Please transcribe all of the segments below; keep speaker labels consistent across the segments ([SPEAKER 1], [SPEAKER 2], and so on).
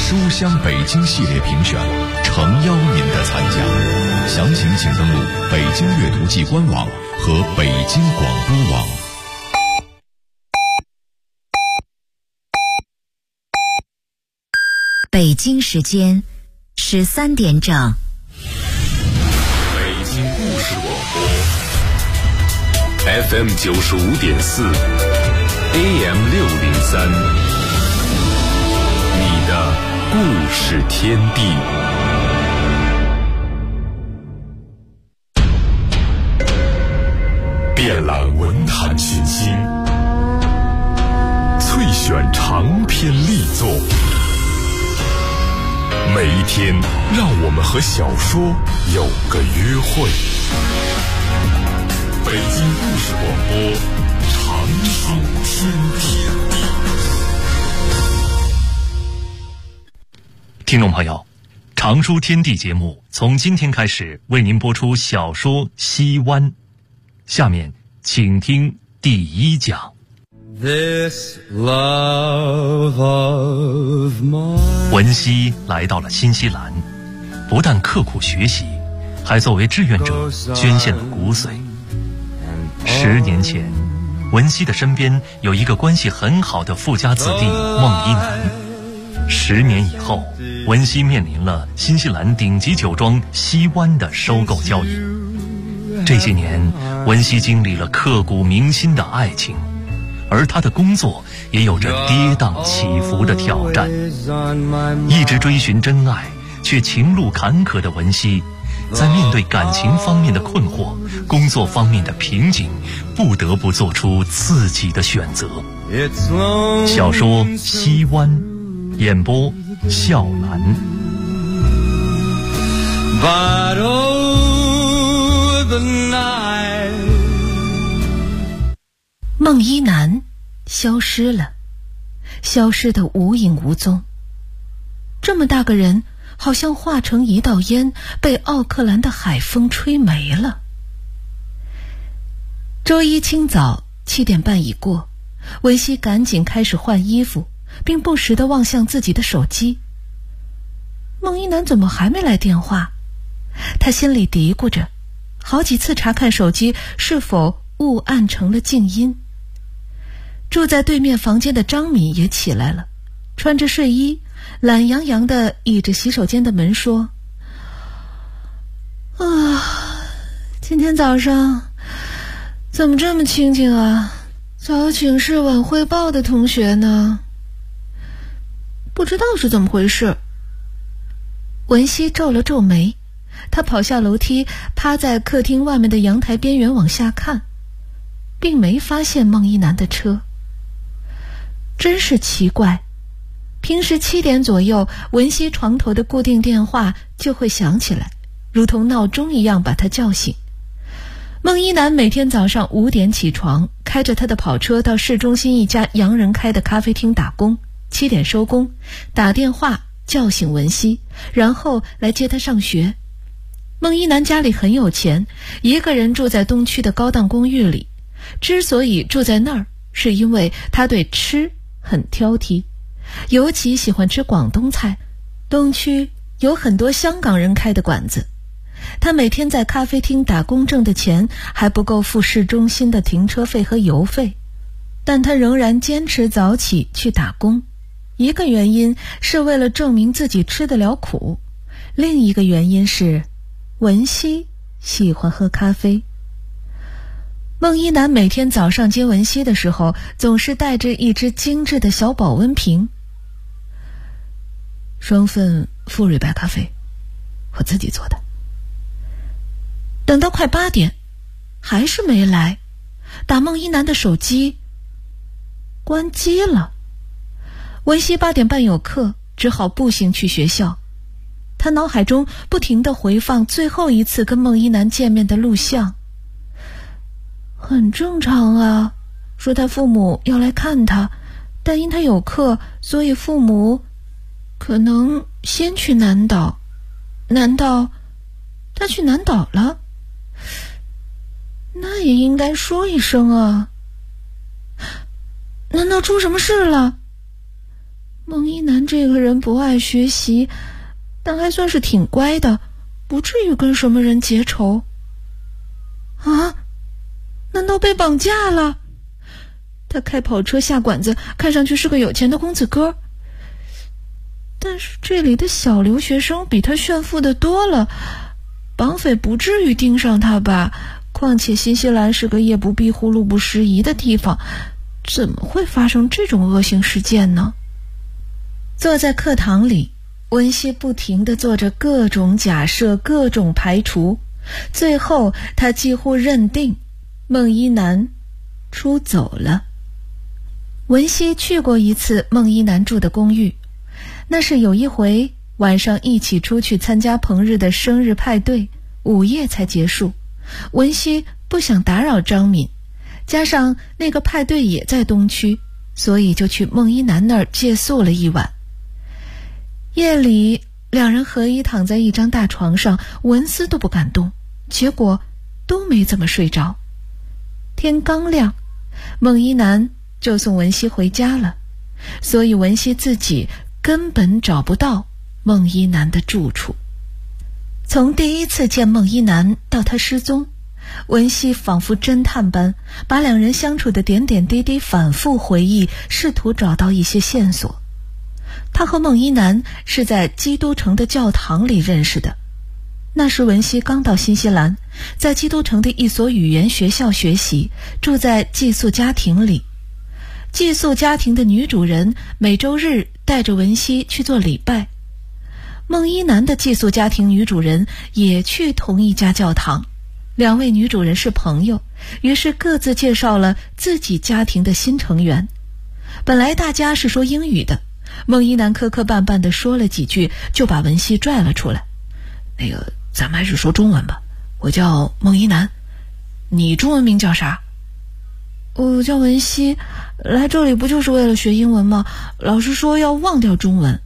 [SPEAKER 1] 书香北京系列评选，诚邀您的参加。详情请登录北京阅读季官网和北京广播网。
[SPEAKER 2] 北京时间13点整。
[SPEAKER 3] 北京故事广播 FM 95.4 AM 603，你的故事天地。遍览文坛群星，萃选长篇力作。每一天，让我们和小说有个约会。北京故事广播，长书天地。
[SPEAKER 4] 听众朋友，长书天地节目从今天开始为您播出小说《西湾》，下面请听第1讲。
[SPEAKER 5] This love of mine。
[SPEAKER 4] 文熙来到了新西兰，不但刻苦学习，还作为志愿者捐献了骨髓。10年前，文熙的身边有一个关系很好的富家子弟孟一南。10年以后，文熙面临了新西兰顶级酒庄西湾的收购交易。这些年，文熙经历了刻骨铭心的爱情，而他的工作也有着跌宕起伏的挑战。一直追寻真爱却情路坎坷的文熙，在面对感情方面的困惑、工作方面的瓶颈，不得不做出自己的选择。小说《西湾》，演播笑兰。
[SPEAKER 5] But oh, the night。
[SPEAKER 6] 孟一南消失了，消失得无影无踪。这么大个人，好像化成一道烟，被奥克兰的海风吹没了。周一清早7点半已过，文熙赶紧开始换衣服，并不时地望向自己的手机。孟一南怎么还没来电话？他心里嘀咕着，好几次查看手机是否误按成了静音。住在对面房间的张敏也起来了，穿着睡衣，懒洋洋地倚着洗手间的门说：今天早上怎么这么清静啊？早请示晚汇报的同学呢？不知道是怎么回事。文熙皱了皱眉，他跑下楼梯，趴在客厅外面的阳台边缘往下看，并没发现孟一南的车。真是奇怪，平时7点左右，文熙床头的固定电话就会响起来，如同闹钟一样把他叫醒。孟一南每天早上5点起床，开着他的跑车到市中心一家洋人开的咖啡厅打工，7点收工，打电话叫醒文熙，然后来接他上学。孟一南家里很有钱，一个人住在东区的高档公寓里。之所以住在那儿，是因为他对吃很挑剔，尤其喜欢吃广东菜。东区有很多香港人开的馆子，他每天在咖啡厅打工挣的钱还不够付市中心的停车费和油费，但他仍然坚持早起去打工。一个原因是为了证明自己吃得了苦，另一个原因是文熙喜欢喝咖啡。孟一南每天早上接文熙的时候，总是带着一只精致的小保温瓶。双份馥芮白咖啡，我自己做的。等到快8点，还是没来，打孟一南的手机关机了。文熙8点半有课，只好步行去学校。他脑海中不停地回放最后一次跟孟一南见面的录像。很正常啊，说他父母要来看他，但因他有课，所以父母可能先去南岛。难道他去南岛了？那也应该说一声啊。难道出什么事了？ 孟一楠这个人不爱学习，但还算是挺乖的，不至于跟什么人结仇。啊？难道被绑架了？他开跑车下馆子，看上去是个有钱的公子哥。但是这里的小留学生比他炫富的多了，绑匪不至于盯上他吧？况且新西兰是个夜不闭户路不拾遗的地方，怎么会发生这种恶性事件呢？坐在课堂里，文熙不停地做着各种假设，各种排除，最后他几乎认定孟一楠出走了。文熙去过一次孟一楠住的公寓，那是有一回晚上一起出去参加彭日的生日派对，午夜才结束。文熙不想打扰张敏，加上那个派对也在东区，所以就去孟一楠那儿借宿了一晚。夜里两人合衣躺在一张大床上，纹丝都不敢动，结果都没怎么睡着。天刚亮，孟一楠就送文熙回家了，所以文熙自己根本找不到孟一楠的住处。从第一次见孟一楠到他失踪，文熙仿佛侦探般把两人相处的点点滴滴反复回忆，试图找到一些线索。他和孟一楠是在基督城的教堂里认识的，那时文熙刚到新西兰，在基督城的一所语言学校学习，住在寄宿家庭里。寄宿家庭的女主人每周日带着文熙去做礼拜，孟一楠的寄宿家庭女主人也去同一家教堂，两位女主人是朋友，于是各自介绍了自己家庭的新成员。本来大家是说英语的，孟一楠磕磕绊绊地说了几句，就把文熙拽了出来。咱们还是说中文吧，我叫孟一楠，你中文名叫啥？我叫文熙，来这里不就是为了学英文吗？老师说要忘掉中文。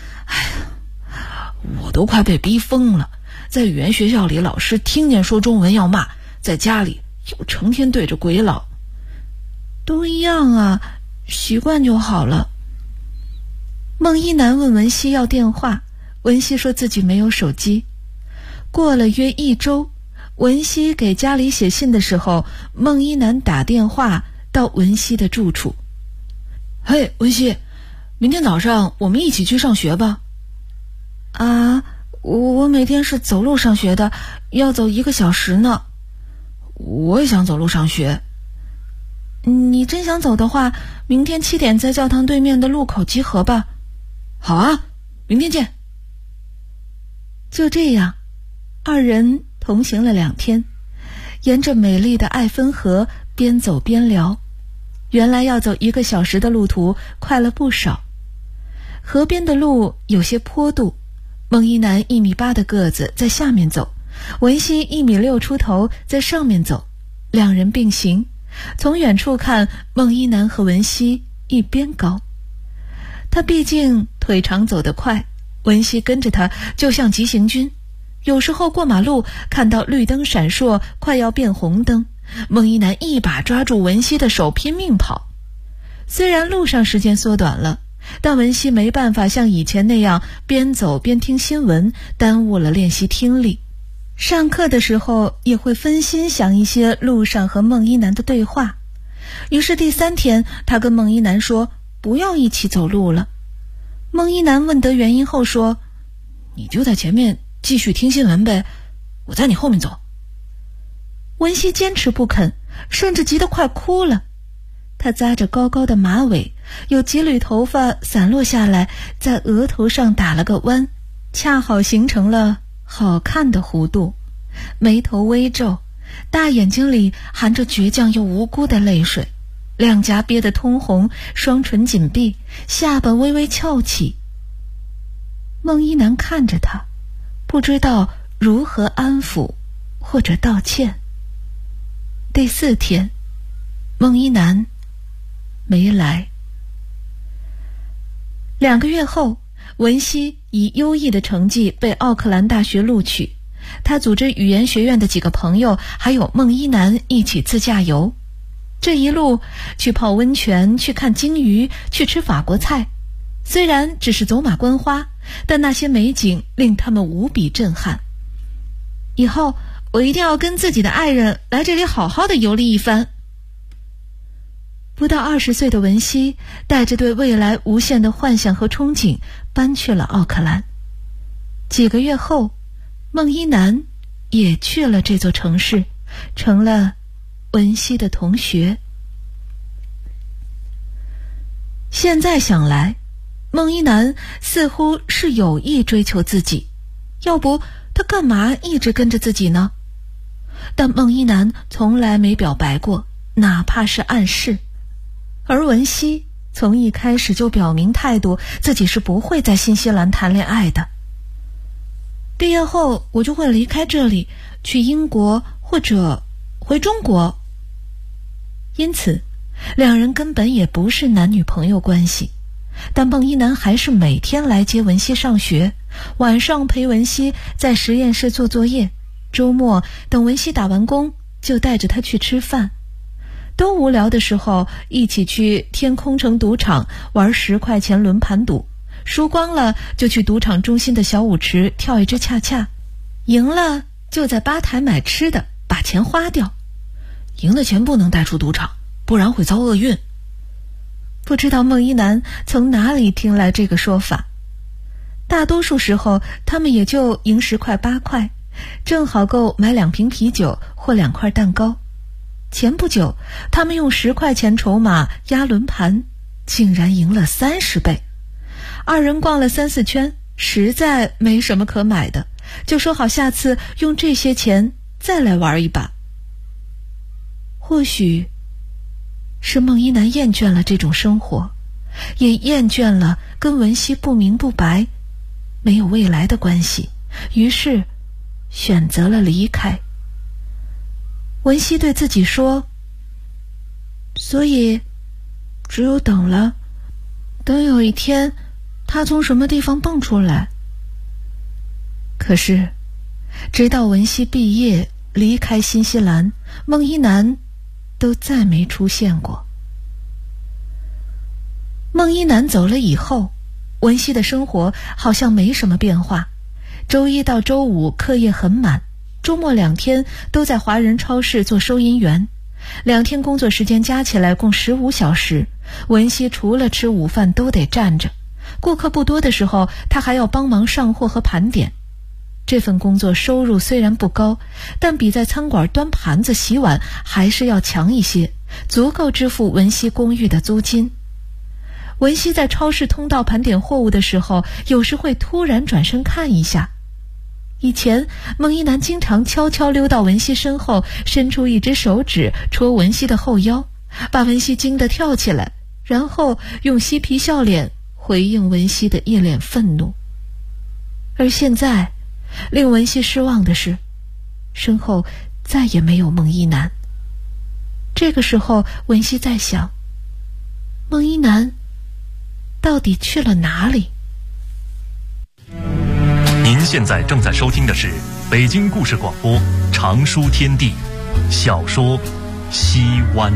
[SPEAKER 6] 我都快被逼疯了，在语言学校里老师听见说中文要骂，在家里又成天对着鬼佬。都一样啊，习惯就好了。孟一楠问文熙要电话，文熙说自己没有手机。过了约1周，文熙给家里写信的时候，孟一楠打电话到文熙的住处。嘿，文熙，明天早上我们一起去上学吧。啊，我每天是走路上学的，要走1个小时呢。我也想走路上学。你真想走的话，明天7点在教堂对面的路口集合吧。好啊，明天见。就这样，二人同行了2天，沿着美丽的艾芬河边走边聊。原来要走1个小时的路途快了不少。河边的路有些坡度，孟一楠1.8米的个子在下面走，文熙1.6米出头在上面走，两人并行。从远处看，孟一楠和文熙一边高。他毕竟腿长走得快，文熙跟着他就像急行军。有时候过马路看到绿灯闪烁，快要变红灯，孟一楠一把抓住文熙的手拼命跑。虽然路上时间缩短了，但文熙没办法像以前那样边走边听新闻，耽误了练习听力。上课的时候也会分心想一些路上和孟一楠的对话。于是第3天，他跟孟一楠说不要一起走路了。孟一楠问得原因后说，你就在前面继续听新闻呗，我在你后面走。文熙坚持不肯，甚至急得快哭了。他扎着高高的马尾，有几缕头发散落下来，在额头上打了个弯，恰好形成了好看的弧度，眉头微皱，大眼睛里含着倔强又无辜的泪水，两颊憋得通红，双唇紧闭，下巴微微翘起。孟一楠看着他，不知道如何安抚或者道歉。第4天，孟一楠没来。2个月后，文熙以优异的成绩被奥克兰大学录取，他组织语言学院的几个朋友还有孟一楠一起自驾游。这一路去泡温泉，去看鲸鱼，去吃法国菜。 虽然只是走马观花，但那些美景令他们无比震撼。以后我一定要跟自己的爱人来这里好好的游历一番。不到20岁的文熙带着对未来无限的幻想和憧憬搬去了奥克兰。几个月后，孟一楠也去了这座城市，成了文熙的同学。现在想来，孟一楠似乎是有意追求自己，要不他干嘛一直跟着自己呢？但孟一楠从来没表白过，哪怕是暗示。而文熙从一开始就表明态度，自己是不会在新西兰谈恋爱的。毕业后我就会离开这里，去英国或者回中国。因此两人根本也不是男女朋友关系。但孟一楠还是每天来接文熙上学，晚上陪文熙在实验室做作业，周末等文熙打完工就带着她去吃饭。都无聊的时候，一起去天空城赌场玩10块钱轮盘赌，输光了就去赌场中心的小舞池跳一支恰恰，赢了就在吧台买吃的，把钱花掉。赢的钱不能带出赌场，不然会遭厄运。不知道孟一楠从哪里听来这个说法。大多数时候他们也就赢10块8块，正好够买2瓶啤酒或2块蛋糕。前不久他们用10块钱筹码压轮盘，竟然赢了30倍。二人逛了3-4圈，实在没什么可买的，就说好下次用这些钱再来玩一把。或许是孟一楠厌倦了这种生活，也厌倦了跟文熙不明不白没有未来的关系，于是选择了离开。文熙对自己说，所以只有等了，等有一天他从什么地方蹦出来。可是直到文熙毕业离开新西兰，孟一楠都再没出现过。孟一楠走了以后，文熙的生活好像没什么变化。周一到周五课业很满，周末2天都在华人超市做收银员，2天工作时间加起来共15小时。文熙除了吃午饭都得站着，顾客不多的时候他还要帮忙上货和盘点。这份工作收入虽然不高，但比在餐馆端盘子洗碗还是要强一些，足够支付文熙公寓的租金。文熙在超市通道盘点货物的时候，有时会突然转身看一下。以前孟一楠经常悄悄溜到文熙身后，伸出一只手指戳文熙的后腰，把文熙惊得跳起来，然后用嬉皮笑脸回应文熙的一脸愤怒。而现在令文熙失望的是，身后再也没有孟一楠。这个时候文熙在想，孟一楠到底去了哪里？
[SPEAKER 4] 您现在正在收听的是北京故事广播长书天地小说《西湾》。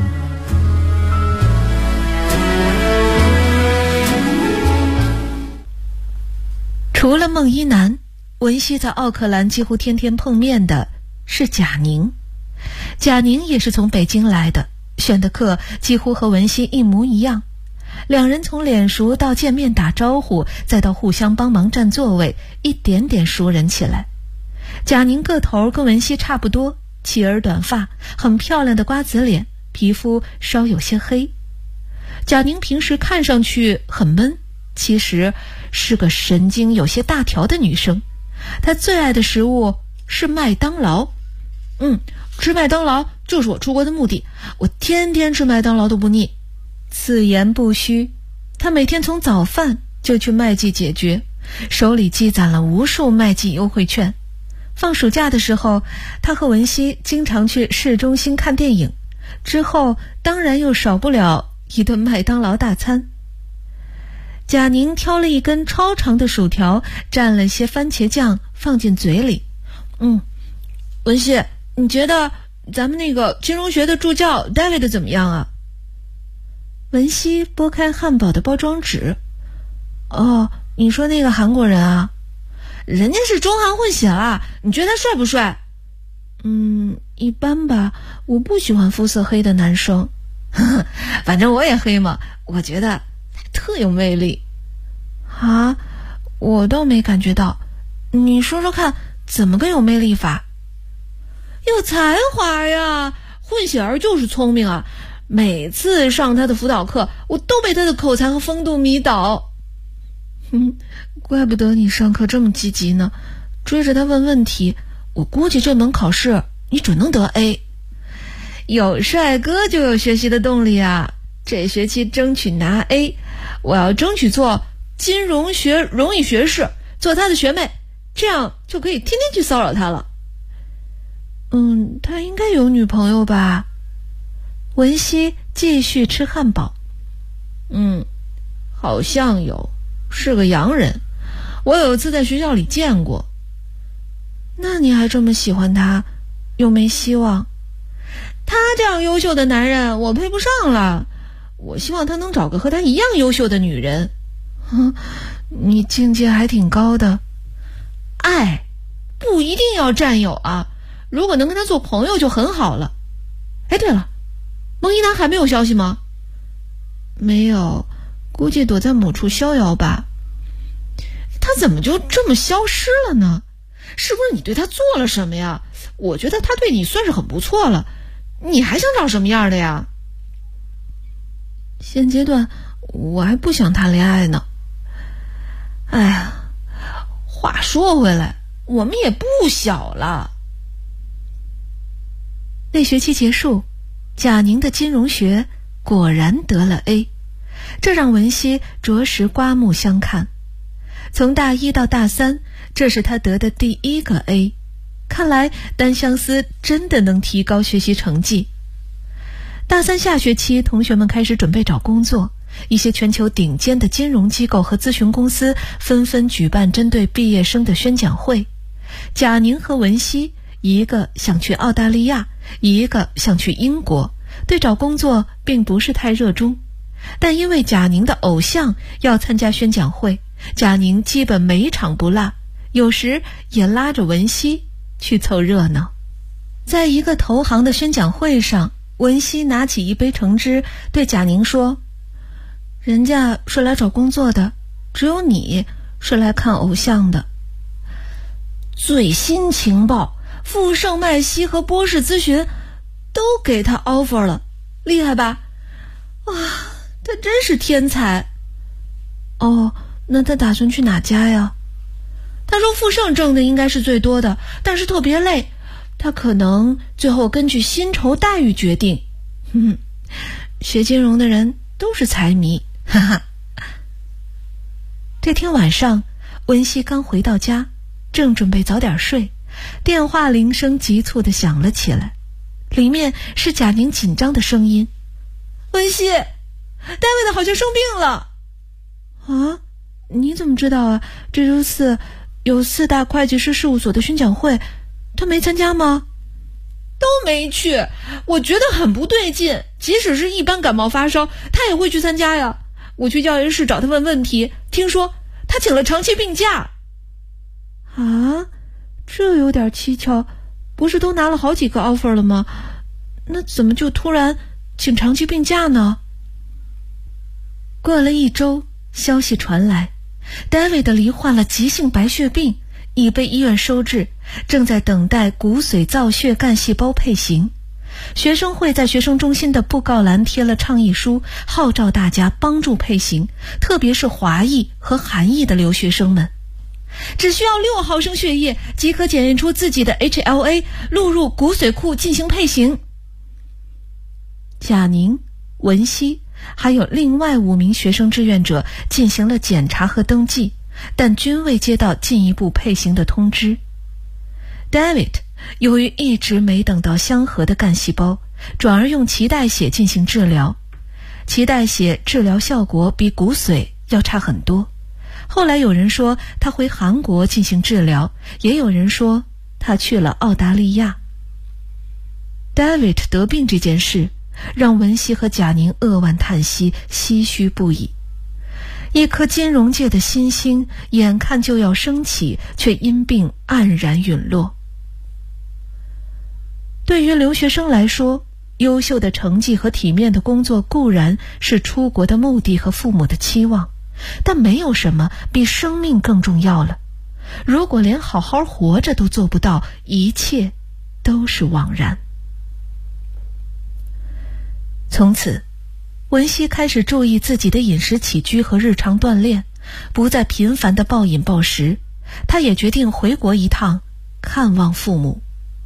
[SPEAKER 4] 除了孟一楠，文熙在奥克兰几乎天天碰面的是贾宁。贾宁也是从北京来的，选的课几乎和文熙一模一样。2人从脸熟到见面打招呼，再到互相帮忙占座位，一点点熟人起来。贾宁个头跟文熙差不多，齐耳短发，很漂亮的瓜子脸，皮肤稍有些黑。贾宁平时看上去很闷，其实是个神经有些大条的女生。她最爱的食物是麦当劳。吃麦当劳就是我出国的目的，我天天吃麦当劳都不腻。此言不虚，他每天从早饭就去麦记解决，手里积攒了无数麦记优惠券。放暑假的时候，他和文熙经常去市中心看电影，之后当然又少不了一顿麦当劳大餐。贾宁挑了一根超长的薯条，蘸了些番茄酱放进嘴里。文熙，你觉得咱们那个金融学的助教 David 怎么样啊？文熙拨开汉堡的包装纸，
[SPEAKER 6] 哦，你说那个韩国人啊？人家是中韩混血啦，你觉得他帅不帅？一般吧，我不喜欢肤色黑的男生。反正我也黑嘛，我觉得他特有魅力。啊，我倒没感觉到，你说说看，怎么个有魅力法？有才华呀，混血儿就是聪明啊！每次上他的辅导课，我都被他的口才和风度迷倒。怪不得你上课这么积极呢，追着他问问题，我估计这门考试你准能得 A。 有帅哥就有学习的动力啊，这学期争取拿 A， 我要争取做金融学荣誉学士，做他的学妹，这样就可以天天去骚扰他了。他应该有女朋友吧？文熙继续吃汉堡。好像有，是个洋人，我有一次在学校里见过。那你还这么喜欢他，又没希望？他这样优秀的男人我配不上了，我希望他能找个和他一样优秀的女人。你境界还挺高的。爱不一定要占有啊，如果能跟他做朋友就很好了。哎，对了，蒙一楠还没有消息吗？没有，估计躲在某处逍遥吧。他怎么就这么消失了呢？是不是你对他做了什么呀？我觉得他对你算是很不错了，你还想找什么样的呀？现阶段我还不想谈恋爱呢。哎呀，话说回来，我们也不小了。那学期结束，贾宁的金融学果然得了 A， 这让文熙着实刮目相看。从大一到大三，这是他得的第一个 A， 看来单相思真的能提高学习成绩。大三下学期，同学们开始准备找工作，一些全球顶尖的金融机构和咨询公司纷纷举办针对毕业生的宣讲会。贾宁和文熙，一个想去澳大利亚，一个想去英国，对找工作并不是太热衷。但因为贾宁的偶像要参加宣讲会，贾宁基本每场不落，有时也拉着文熙去凑热闹。在一个投行的宣讲会上，文熙拿起一杯橙汁对贾宁说，人家是来找工作的，只有你是来看偶像的。最新情报，富盛麦西和波士咨询都给他 offer 了，厉害吧？哇，他真是天才。哦，那他打算去哪家呀？他说富盛挣的应该是最多的，但是特别累，他可能最后根据薪酬待遇决定。学金融的人都是财迷，哈哈。这天晚上，文熙刚回到家，正准备早点睡，电话铃声急促地响了起来，里面是贾宁紧张的声音：文熙，单位的好像生病了。啊，你怎么知道啊？这周四有4大会计师事务所的宣讲会，他没参加吗？都没去，我觉得很不对劲，即使是一般感冒发烧，他也会去参加呀。我去教研室找他问问题，听说他请了长期病假。啊，这有点蹊跷，不是都拿了好几个 offer 了吗？那怎么就突然请长期病假呢？过了1周，消息传来， David 罹患了急性白血病，已被医院收治，正在等待骨髓造血干细胞配型。学生会在学生中心的布告栏贴了倡议书，号召大家帮助配型，特别是华裔和韩裔的留学生们。只需要6毫升血液即可检验出自己的 HLA， 录入骨髓库进行配型。贾宁、文熙还有另外5名学生志愿者进行了检查和登记，但均未接到进一步配型的通知。 David 由于一直没等到相合的干细胞，转而用脐带血进行治疗。脐带血治疗效果比骨髓要差很多。后来有人说他回韩国进行治疗，也有人说他去了澳大利亚。 David 得病这件事让文熙和贾宁扼腕叹息，唏嘘不已。 一颗金融界的新星眼看就要升起，却因病黯然陨落。对于留学生来说，优秀的成绩和体面的工作固然是出国的目的和父母的期望，但没有什么比生命更重要了。如果连好好活着都做不到，一切都是枉然。从此，文熙开始注意自己的饮食起居和日常锻炼，不再频繁地暴饮暴食。他也决定回国一趟，看望父母。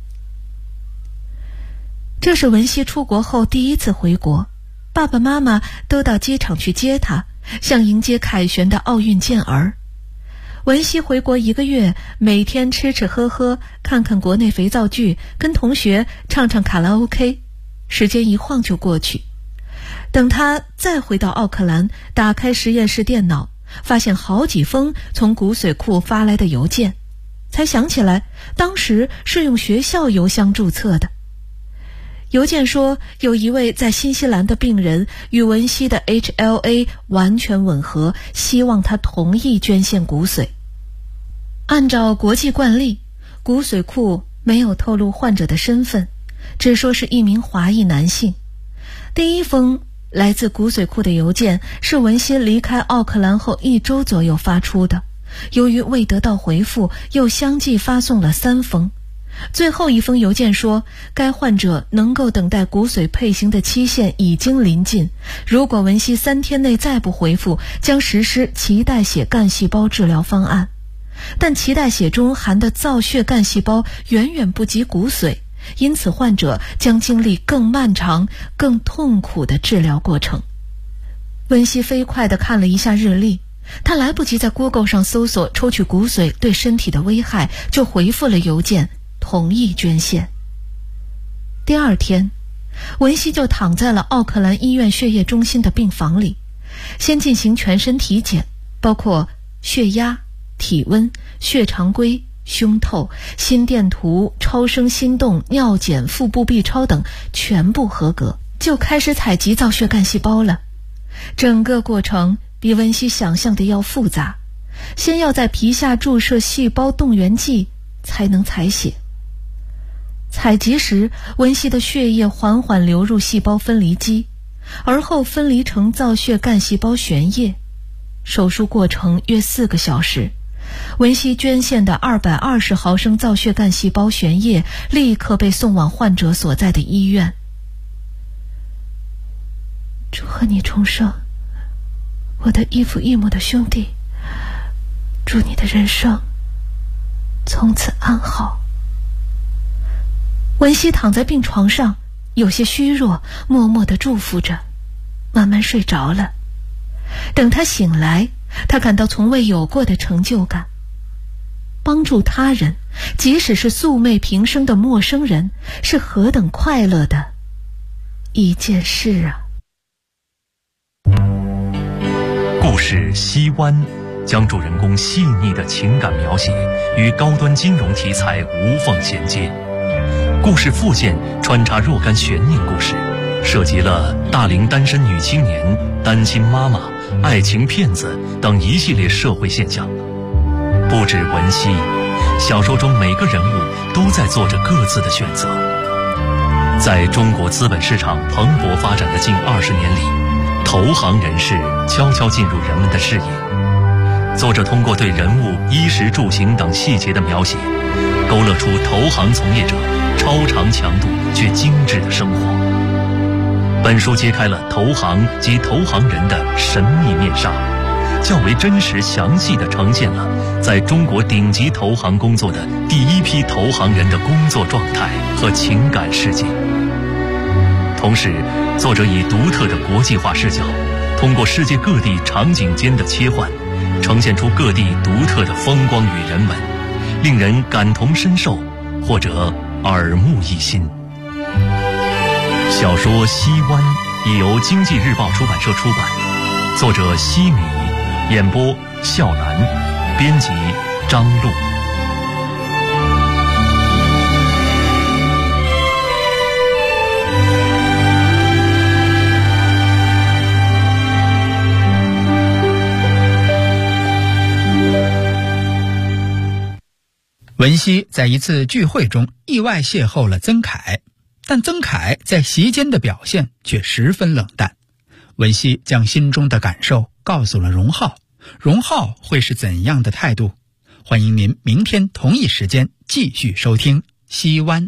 [SPEAKER 6] 这是文熙出国后第一次回国，爸爸妈妈都到机场去接他，像迎接凯旋的奥运健儿。文熙回国1个月，每天吃吃喝喝，看看国内肥皂剧，跟同学唱唱卡拉 OK， 时间一晃就过去。等他再回到奥克兰，打开实验室电脑，发现好几封从骨髓库发来的邮件，才想起来当时是用学校邮箱注册的。邮件说有一位在新西兰的病人与文熙的 HLA 完全吻合，希望他同意捐献骨髓。按照国际惯例，骨髓库没有透露患者的身份，只说是一名华裔男性。第一封来自骨髓库的邮件是文熙离开奥克兰后1周左右发出的，由于未得到回复，又相继发送了3封。最后一封邮件说，该患者能够等待骨髓配型的期限已经临近，如果文熙3天内再不回复，将实施脐带血干细胞治疗方案。但脐带血中含的造血干细胞远远不及骨髓，因此患者将经历更漫长、更痛苦的治疗过程。文熙飞快地看了一下日历，他来不及在 Google 上搜索抽取骨髓对身体的危害，就回复了邮件，同意捐献。第2天，文熙就躺在了奥克兰医院血液中心的病房里，先进行全身体检，包括血压、体温、血常规、胸透、心电图、超声心动、尿检、腹部 B 超等全部合格，就开始采集造血干细胞了。整个过程比文熙想象的要复杂，先要在皮下注射细胞动员剂才能采血。采集时，文熙的血液缓缓流入细胞分离机，而后分离成造血干细胞旋液。手术过程约4个小时，文熙捐献的220毫升造血干细胞旋液立刻被送往患者所在的医院。祝贺你重生，我的异父异母的兄弟，祝你的人生从此安好。文熙躺在病床上，有些虚弱，默默地祝福着，慢慢睡着了。等他醒来，他感到从未有过的成就感。帮助他人，即使是素昧平生的陌生人，是何等快乐的一件事啊！
[SPEAKER 4] 故事《西湾》将主人公细腻的情感描写与高端金融题材无缝衔接。故事副线穿插若干悬念故事，涉及了大龄单身女青年、单亲妈妈、爱情骗子等一系列社会现象。不止文熙，小说中每个人物都在做着各自的选择。在中国资本市场蓬勃发展的近20年里，投行人士悄悄进入人们的视野。作者通过对人物衣食住行等细节的描写，勾勒出投行从业者超长强度却精致的生活。本书揭开了投行及投行人的神秘面纱，较为真实详细地呈现了在中国顶级投行工作的第一批投行人的工作状态和情感世界。同时，作者以独特的国际化视角，通过世界各地场景间的切换，呈现出各地独特的风光与人文，令人感同身受或者耳目一新。小说《西湾》已由经济日报出版社出版，作者西米，演播笑南，编辑张璐。
[SPEAKER 7] 文熙在一次聚会中意外邂逅了曾凯，但曾凯在席间的表现却十分冷淡。文熙将心中的感受告诉了荣浩，荣浩会是怎样的态度？欢迎您明天同一时间继续收听西湾。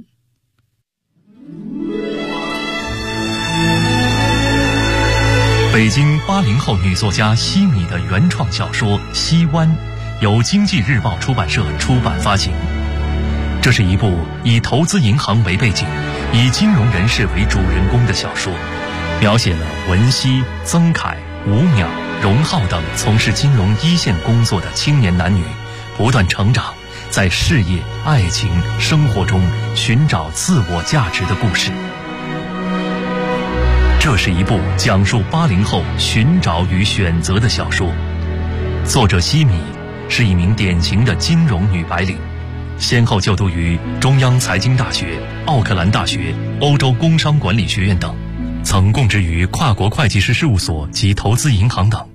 [SPEAKER 4] 北京80后女作家西米的原创小说《西湾》由经济日报出版社出版发行。这是一部以投资银行为背景，以金融人士为主人公的小说，描写了文熙、曾凯、吴淼、荣浩等从事金融一线工作的青年男女不断成长，在事业、爱情、生活中寻找自我价值的故事。这是一部讲述80后寻找与选择的小说。作者西米是一名典型的金融女白领，先后就读于中央财经大学、奥克兰大学、欧洲工商管理学院等，曾供职于跨国会计师事务所及投资银行等。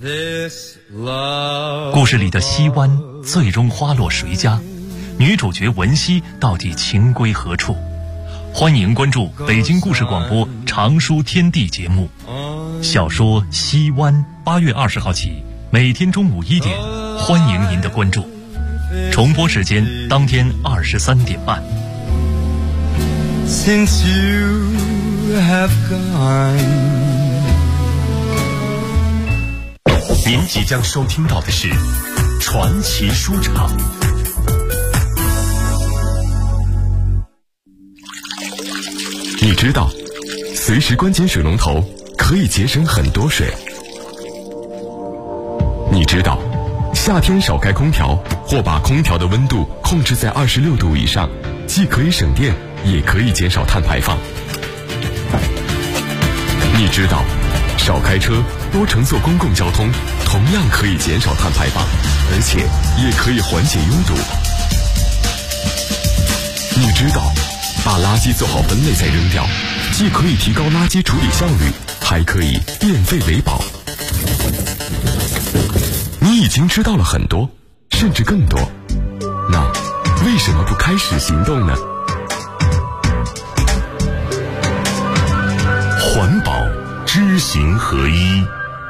[SPEAKER 4] 故事里的西湾最终花落谁家？女主角文熙到底情归何处？欢迎关注北京故事广播长书天地节目。小说《西湾》8月20号起，每天中午1点，欢迎您的关注。重播时间当天23点半。
[SPEAKER 5] Since you have gone，
[SPEAKER 3] 您即将收听到的是传奇书场。你知道，随时关紧水龙头可以节省很多水。你知道，夏天少开空调或把空调的温度控制在26度以上，既可以省电，也可以减少碳排放。你知道，少开车，多乘坐公共交通，同样可以减少碳排放，而且也可以缓解拥堵。你知道，把垃圾做好分类再扔掉，既可以提高垃圾处理效率，还可以变废为宝。你已经知道了很多，甚至更多，那为什么不开始行动呢？环保知行合一。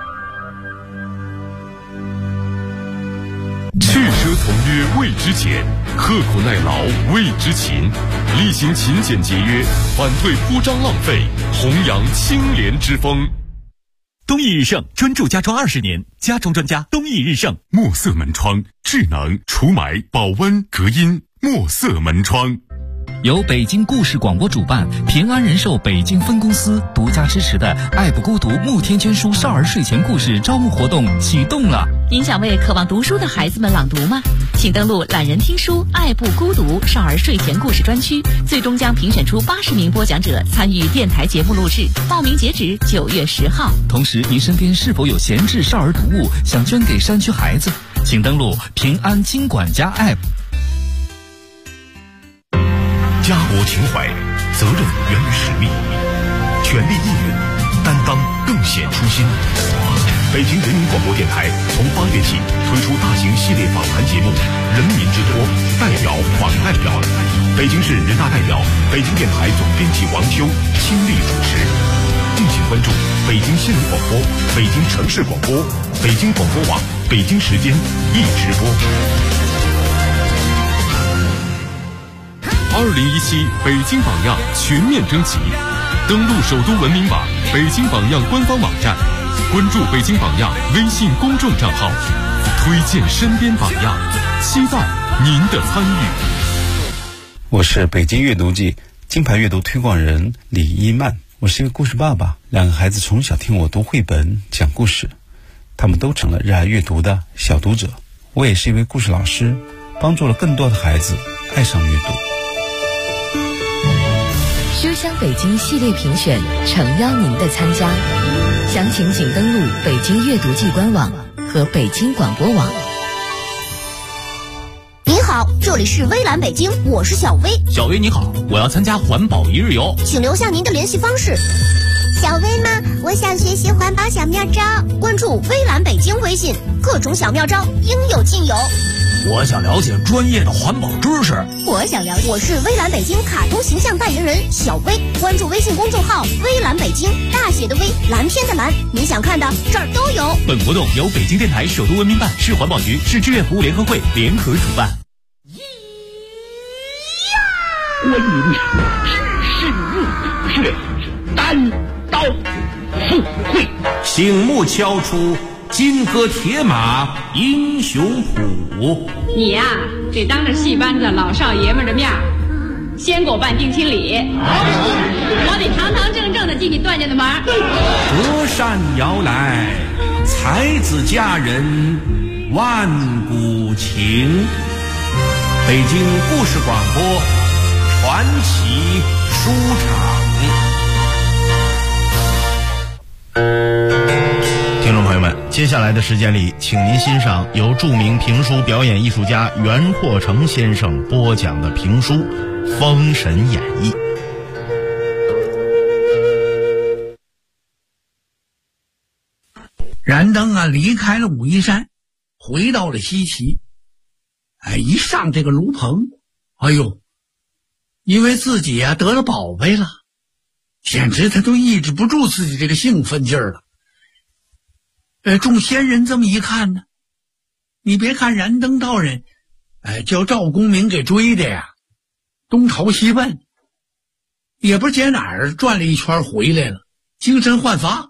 [SPEAKER 3] 去车从约为之俭，刻苦耐劳为之勤，厉行勤俭节约，反对铺张浪费，弘扬清廉之风。
[SPEAKER 8] 东义日盛专注家装20年，家装专家东义日盛。
[SPEAKER 3] 墨色门窗，智能除霾、保温、隔音。墨色门窗。
[SPEAKER 9] 由北京故事广播主办，平安人寿北京分公司独家支持的爱不孤独慕天捐书少儿睡前故事招募活动启动了。
[SPEAKER 10] 您想为渴望读书的孩子们朗读吗？请登录懒人听书爱不孤独少儿睡前故事专区，最终将评选出80名播讲者参与电台节目录制，报名截止9月10号。
[SPEAKER 9] 同时，您身边是否有闲置少儿读物想捐给山区孩子？请登录平安金管家 App。
[SPEAKER 3] 家国情怀，责任源于使命，全力应援，担当更显初心。北京人民广播电台从8月起推出大型系列访谈节目《人民之托》，代表访代表。北京市人大代表、北京电台总编辑王秋亲力主持。敬请关注北京新闻广播、北京城市广播、北京广播网、北京时间一直播。2017北京榜样全面征集，登录首都文明网、北京榜样官方网站，关注北京榜样微信公众账号，推荐身边榜样，期待您的参与。
[SPEAKER 11] 我是北京阅读季金牌阅读推广人李一曼，我是一个故事爸爸，2个孩子从小听我读绘本讲故事，他们都成了热爱阅读的小读者。我也是一位故事老师，帮助了更多的孩子爱上阅读。
[SPEAKER 10] 书香北京系列评选诚邀您的参加，详情请登录北京阅读季官网和北京广播网。
[SPEAKER 12] 您好，这里是微蓝北京，我是小薇。
[SPEAKER 8] 小薇你好，我要参加环保一日游，
[SPEAKER 12] 请留下您的联系方式。
[SPEAKER 13] 小薇吗？我想学习环保小妙招，
[SPEAKER 12] 关注微蓝北京微信，各种小妙招应有尽有。
[SPEAKER 14] 我想了解专业的环保知识。
[SPEAKER 12] 我想了解。我是微蓝北京卡通形象代言人小薇，关注微信公众号微蓝北京，大写的微，蓝天的蓝，你想看的这儿都有。
[SPEAKER 8] 本活动由北京电台首都文明办、市环保局、市志愿服务联合会联合主办。
[SPEAKER 15] 观音是深入虎穴，单刀赴会，
[SPEAKER 16] 醒目敲出金戈铁马英雄谱。
[SPEAKER 17] 你呀，得当着戏班子老少爷们的面先给我办定亲礼，我得堂堂正正的进你段家的门。
[SPEAKER 16] 隔山遥来，才子佳人万古情。北京故事广播传奇书场。
[SPEAKER 18] 听众朋友们，接下来的时间里，请您欣赏由著名评书表演艺术家袁阔成先生播讲的评书《封神演义》。
[SPEAKER 19] 燃灯啊，离开了武夷山，回到了西岐。一上这个炉棚，哎呦，因为自己啊得了宝贝了，简直他都抑制不住自己这个兴奋劲儿了。众仙人这么一看呢，你别看燃灯道人，叫赵公明给追的呀，东逃西奔，也不知在哪儿转了一圈回来了，精神焕发。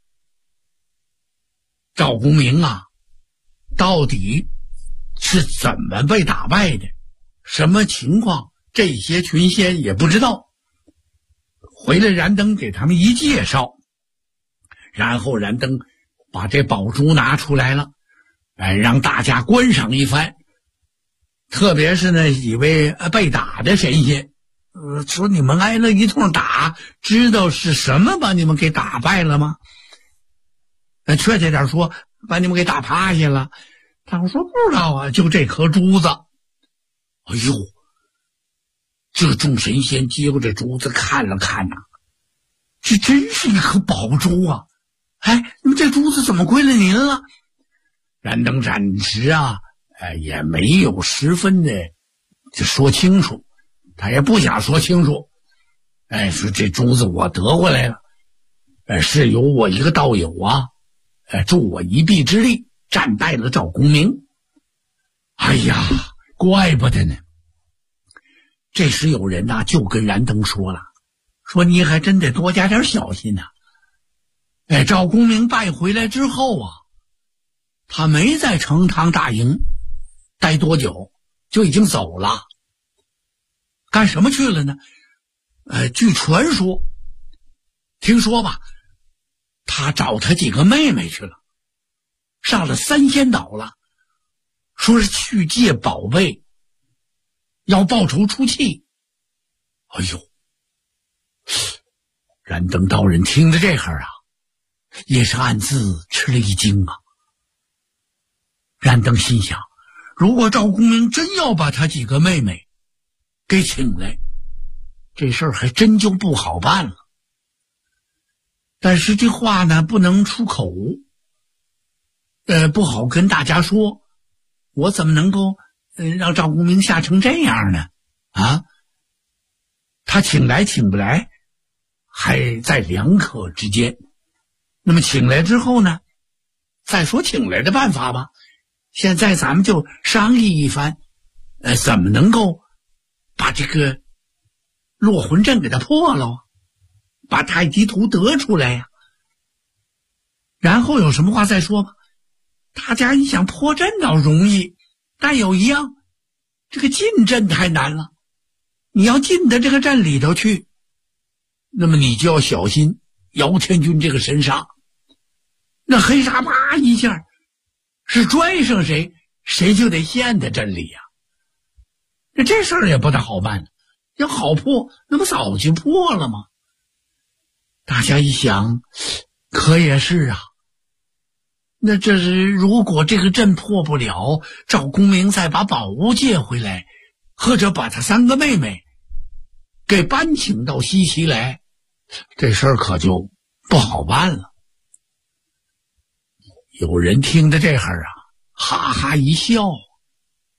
[SPEAKER 19] 赵公明啊，到底是怎么被打败的，什么情况，这些群仙也不知道。回来燃灯给他们一介绍，然后燃灯把这宝珠拿出来了，让大家观赏一番。特别是那几位被打的神仙，说你们挨了一通打，知道是什么把你们给打败了吗？确切点说，把你们给打趴下了。他们说不知道啊，就这颗珠子。哎呦，这众神仙接过这珠子看了看呐，这真是一颗宝珠啊！你们这珠子怎么归了您了？燃灯暂时啊，也没有十分的就说清楚，他也不想说清楚。说这珠子我得过来了，是由我一个道友啊，助我一臂之力，战败了赵公明。哎呀，怪不得呢。这时有人呐，就跟燃灯说了，说你还真得多加点小心呐。赵公明败回来之后啊，他没在成汤大营待多久，就已经走了。干什么去了呢？据传说，听说吧，他找他几个妹妹去了，上了三仙岛了，说是去借宝贝，要报仇出气。哎呦，燃灯道人听着这会儿啊，也是暗自吃了一惊啊。燃灯心想，如果赵公明真要把他几个妹妹给请来，这事儿还真就不好办了。但是这话呢不能出口，不好跟大家说，我怎么能够让赵公明吓成这样呢？他请来请不来还在两可之间。那么请来之后呢，再说请来的办法吧。现在咱们就商议一番，怎么能够把这个落魂阵给他破了，把太极图得出来呀。然后有什么话再说吧。大家你想破阵倒容易，但有一样，这个进阵太难了。你要进到这个阵里头去，那么你就要小心姚天军这个神煞。那黑煞啪一下是拽上谁，谁就得陷在阵里呀。这事儿也不大好办，要好破，那不早就破了吗？大家一想，可也是啊。那这是如果这个阵破不了，赵公明再把宝物借回来，或者把他三个妹妹给搬请到西岐来，这事儿可就不好办了。有人听到这会儿啊，哈哈一笑，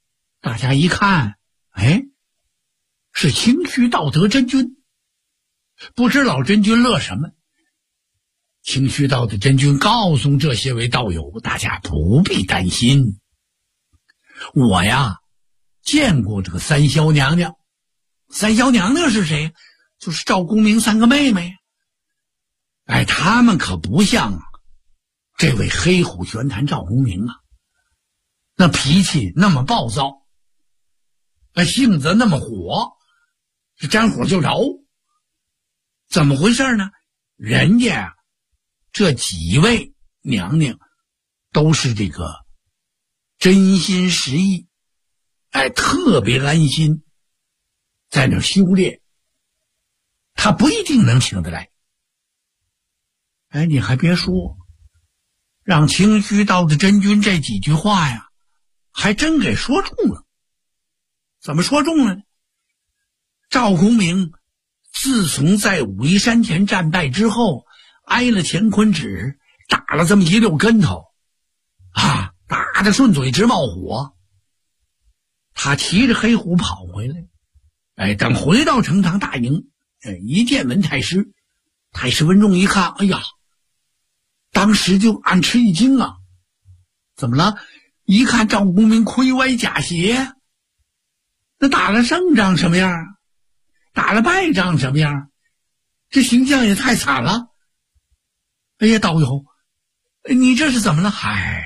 [SPEAKER 19] 大家一看，哎，是清虚道德真君。不知老真君乐什么？清虚道德真君告诉这些位道友，大家不必担心，我呀见过这个三霄娘娘。三霄娘娘是谁？就是赵公明3个妹妹。哎，他们可不像这位黑虎玄坛赵公明啊，那脾气那么暴躁，性子那么火，是沾火就着。怎么回事呢？人家这几位娘娘都是这个真心实意，特别安心在那修炼，他不一定能请得来。你还别说，让清虚道的真君这几句话呀，还真给说中了。怎么说中了呢？赵公明自从在武夷山前战败之后，挨了乾坤指，打了这么1溜跟头，打得顺嘴直冒火。他骑着黑虎跑回来，等回到成堂大营，一见文太师，太师文仲一看，哎呀，当时就暗吃一惊啊！怎么了？一看赵公明盔歪甲斜，那打了胜仗什么样啊？打了败仗什么样？这形象也太惨了。哎呀，道友，你这是怎么了？嗨，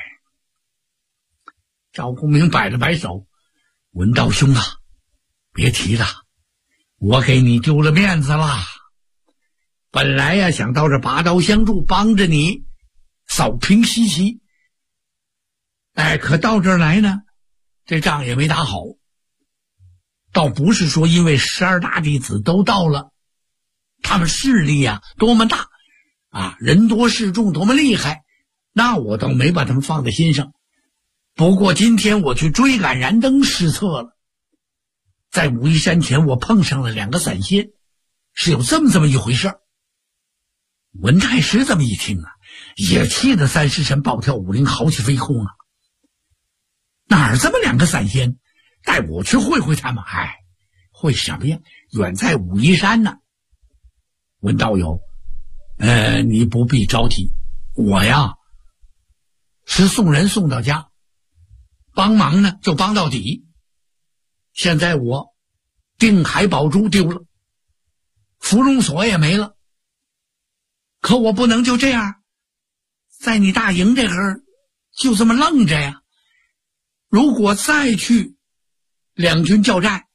[SPEAKER 19] 赵公明摆了摆手，文道兄啊，别提了，我给你丢了面子了。本来呀，想到这拔刀相助，帮着你扫平西岐，可到这儿来呢，这仗也没打好。倒不是说因为12大弟子都到了，他们势力呀多么大人多势众多么厉害，那我倒没把他们放在心上。不过今天我去追赶燃灯失策了，在武夷山前我碰上了2个散仙，是有这么一回事儿。文太师这么一听也气得3尸神暴跳武林，豪气飞空哪儿这么2个散仙？带我去会会他们。会什么呀？远在武夷山呢。文道友，你不必着急，我呀是送人送到家，帮忙呢就帮到底。现在我定海宝珠丢了，芙蓉锁也没了，可我不能就这样在你大营这儿就这么愣着呀。如果再去两军交战，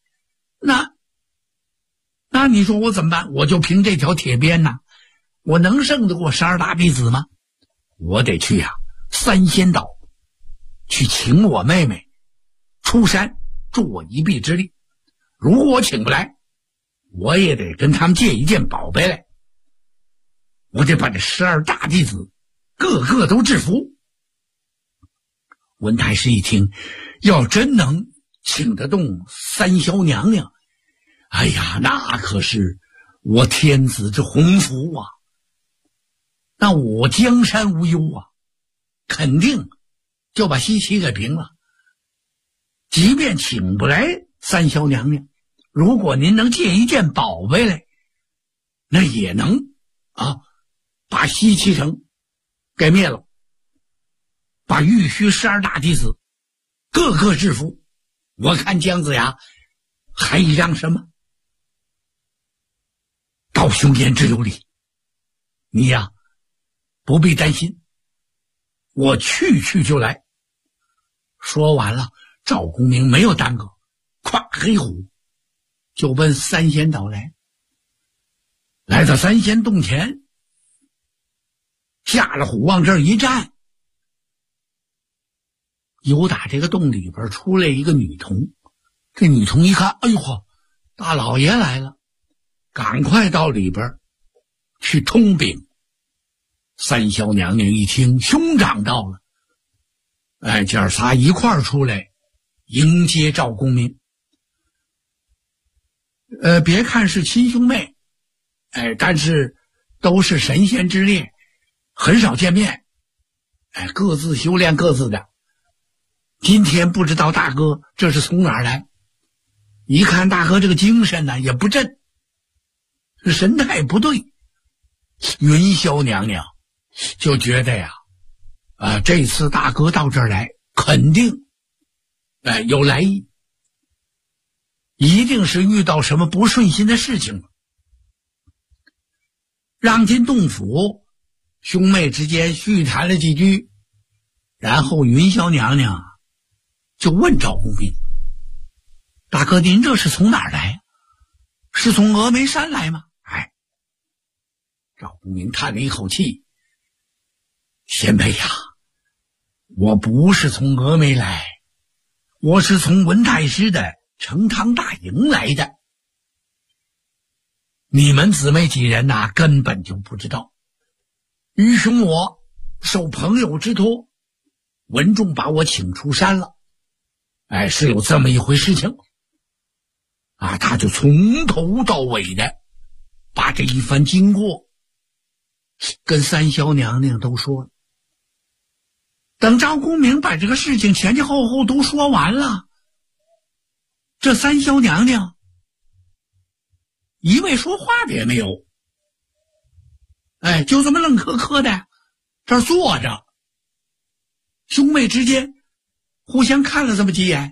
[SPEAKER 19] 那你说我怎么办？我就凭这条铁鞭我能胜得过12大弟子吗？我得去三仙岛去请我妹妹出山助我一臂之力。如果我请不来，我也得跟他们借一件宝贝来，我得把这12大弟子个个都制服。文太师一听，要真能请得动三霄娘娘，哎呀，那可是我天子之鸿福那我江山无忧肯定就把西岐给平了。即便请不来三霄娘娘，如果您能借一件宝贝来，那也能把西岐城给灭了，把玉虚12大弟子个个制服。我看姜子牙还让什么？道兄言之有理，你不必担心，我去就来。说完了，赵公明没有耽搁，跨黑虎就奔三仙岛来。来到三仙洞前，下了虎往这儿一站，由打这个洞里边出来一个女童。这女童一看，哎呦呵，大老爷来了，赶快到里边去通禀。三霄娘娘一听，兄长到了，姐儿仨一块儿出来迎接赵公明。别看是亲兄妹，但是都是神仙之列，很少见面，各自修炼各自的。 今天不知道大哥这是从哪儿来，一看大哥这个精神呢也不振，神态不对。云霄娘娘就觉得呀，这次大哥到这儿来肯定有来意，一定是遇到什么不顺心的事情了。让进洞府，兄妹之间叙谈了几句，然后云霄娘娘就问赵公明：大哥，您这是从哪儿来？是从峨眉山来吗？赵公明叹了一口气：贤妃呀，我不是从峨眉来，我是从文太师的成汤大营来的。你们姊妹几人呐，根本就不知道。愚兄我受朋友之托，文仲把我请出山了。是有这么一回事情。他就从头到尾的把这一番经过跟三霄娘娘都说了。等赵公明把这个事情前前后后都说完了，这三霄娘娘一味说话的也没有，就这么愣磕磕的这儿坐着。兄妹之间互相看了这么几眼，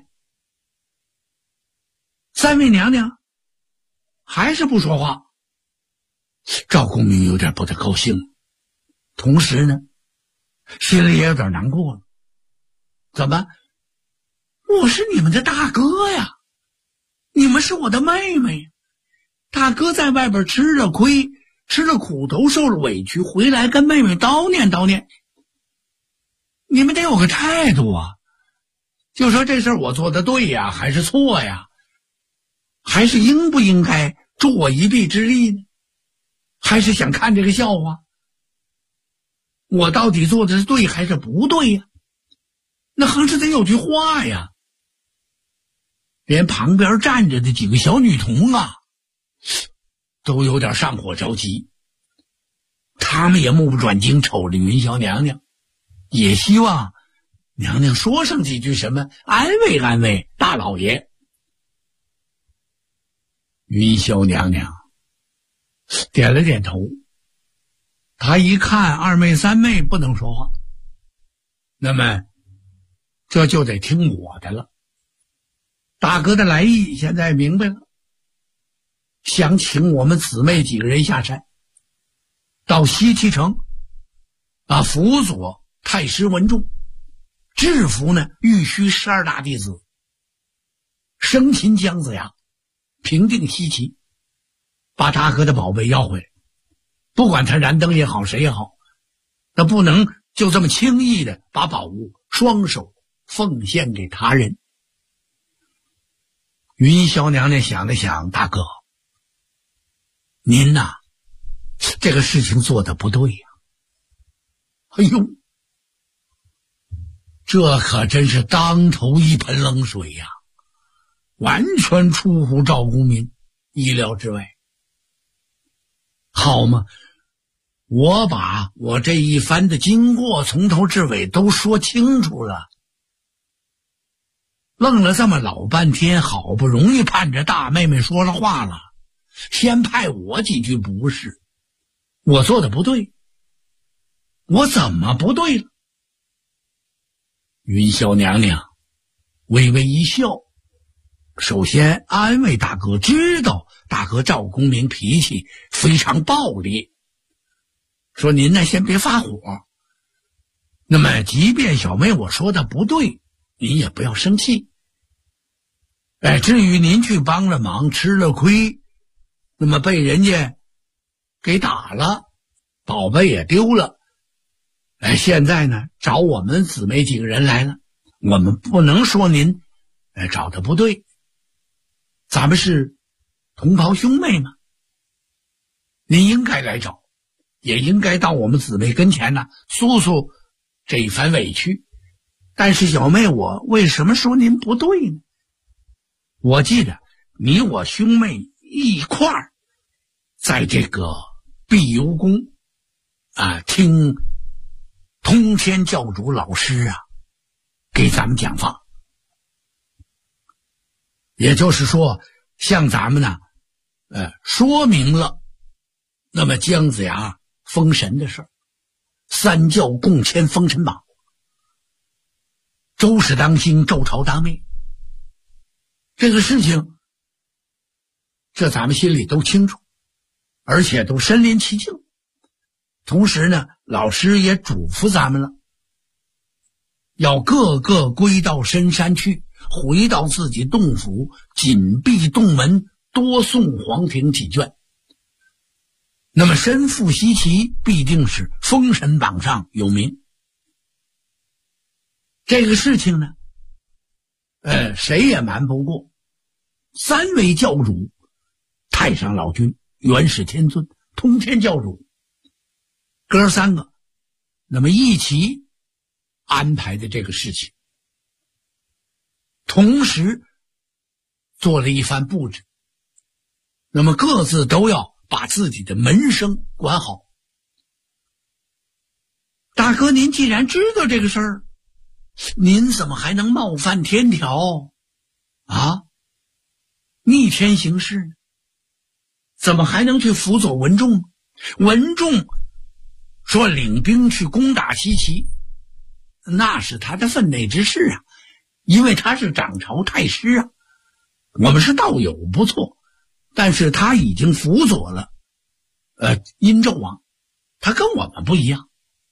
[SPEAKER 19] 三位娘娘还是不说话。赵公明有点不太高兴，同时呢心里也有点难过了。怎么，我是你们的大哥呀，你们是我的妹妹，大哥在外边吃了亏，吃了苦头，受了委屈，回来跟妹妹叨念叨念，你们得有个态度啊，就说这事儿我做的对呀还是错呀，还是应不应该助我一臂之力呢？还是想看这个笑话？我到底做的是对还是不对呀？那还是得有句话呀。连旁边站着的几个小女童都有点上火着急，他们也目不转睛瞅着云霄娘娘，也希望娘娘说上几句什么，安慰安慰大老爷。云霄娘娘点了点头，她一看二妹三妹不能说话，那么这就得听我的了。大哥的来意现在明白了，想请我们姊妹几个人下山，到西岐城辅佐太师文仲，制服呢玉虚12大弟子，生擒姜子牙，平定西岐，把大哥的宝贝要回来。不管他燃灯也好，谁也好，那不能就这么轻易的把宝物双手奉献给他人。云霄娘娘想了想，大哥，您呐，这个事情做得不对呀。哎呦，这可真是当头一盆冷水呀，完全出乎赵公明意料之外。好嘛，我把我这一番的经过从头至尾都说清楚了，愣了这么老半天，好不容易盼着大妹妹说了话了，先派我几句不是，我做的不对，我怎么不对了？云霄娘娘微微一笑，首先安慰大哥，知道大哥赵公明脾气非常暴烈，说您呢先别发火，那么即便小妹我说的不对，您也不要生气。至于您去帮了忙，吃了亏，那么被人家给打了，宝贝也丢了，现在呢找我们姊妹几个人来了，我们不能说您找的不对，咱们是同袍兄妹嘛，您应该来找，也应该到我们姊妹跟前呢诉诉这一番委屈。但是小妹我为什么说您不对呢？我记得你我兄妹一块儿在这个碧游宫听通天教主老师给咱们讲法。也就是说，向咱们呢，说明了那么姜子牙封神的事儿，三教共签封神榜，周氏当兴，周朝大灭，这个事情，这咱们心里都清楚，而且都身临其境。同时呢，老师也嘱咐咱们了，要个个归到深山去，回到自己洞府，紧闭洞门，多诵黄庭几卷。那么身负西岐，必定是封神榜上有名。这个事情呢，谁也瞒不过三位教主，太上老君、元始天尊、通天教主，哥三个那么一起安排的这个事情，同时做了一番布置，那么各自都要把自己的门生管好。大哥，您既然知道这个事儿，您怎么还能冒犯天条啊？逆天行事呢？怎么还能去辅佐文仲？文仲说领兵去攻打西岐，那是他的分内之事啊，因为他是掌朝太师啊。我们是道友不错，但是他已经辅佐了殷纣王，他跟我们不一样。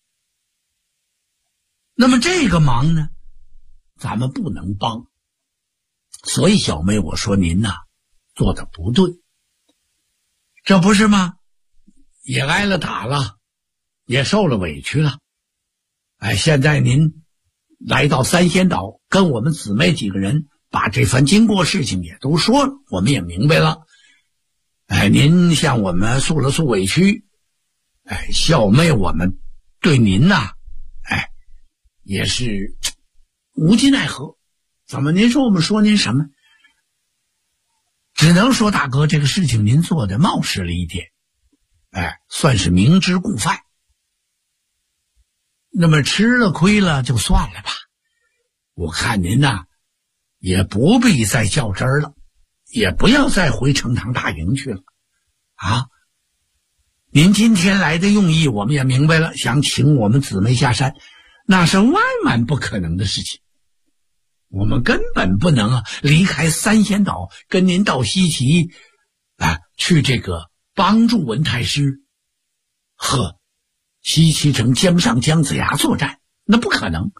[SPEAKER 19] 那么这个忙呢，咱们不能帮。所以小妹，我说您呐，做的不对，这不是吗？也挨了打了，也受了委屈了。现在您来到三仙岛，跟我们姊妹几个人把这番经过事情也都说了，我们也明白了。您向我们诉了诉委屈，小妹我们对您呐，也是无计奈何。怎么您说我们说您什么？只能说大哥，这个事情您做的冒失了一点，算是明知故犯。那么吃了亏了就算了吧，我看您呐，也不必再较真儿了，也不要再回成堂大营去了啊！您今天来的用意我们也明白了，想请我们姊妹下山，那是万万不可能的事情。我们根本不能离开三仙岛，跟您到西岐去这个帮助文太师和西岐城江上姜子牙作战，那不可能。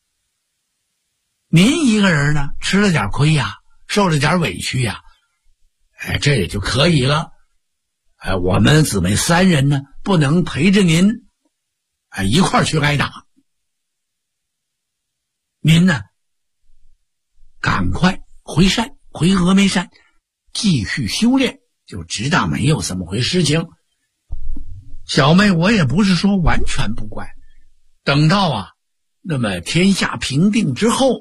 [SPEAKER 19] 您一个人呢，吃了点亏呀，受了点委屈呀，这也就可以了。我们姊妹三人呢，不能陪着您一块儿去挨打。您呢，赶快回山，回峨眉山继续修炼，就知道没有这么回事情。小妹，我也不是说完全不管，等到那么天下平定之后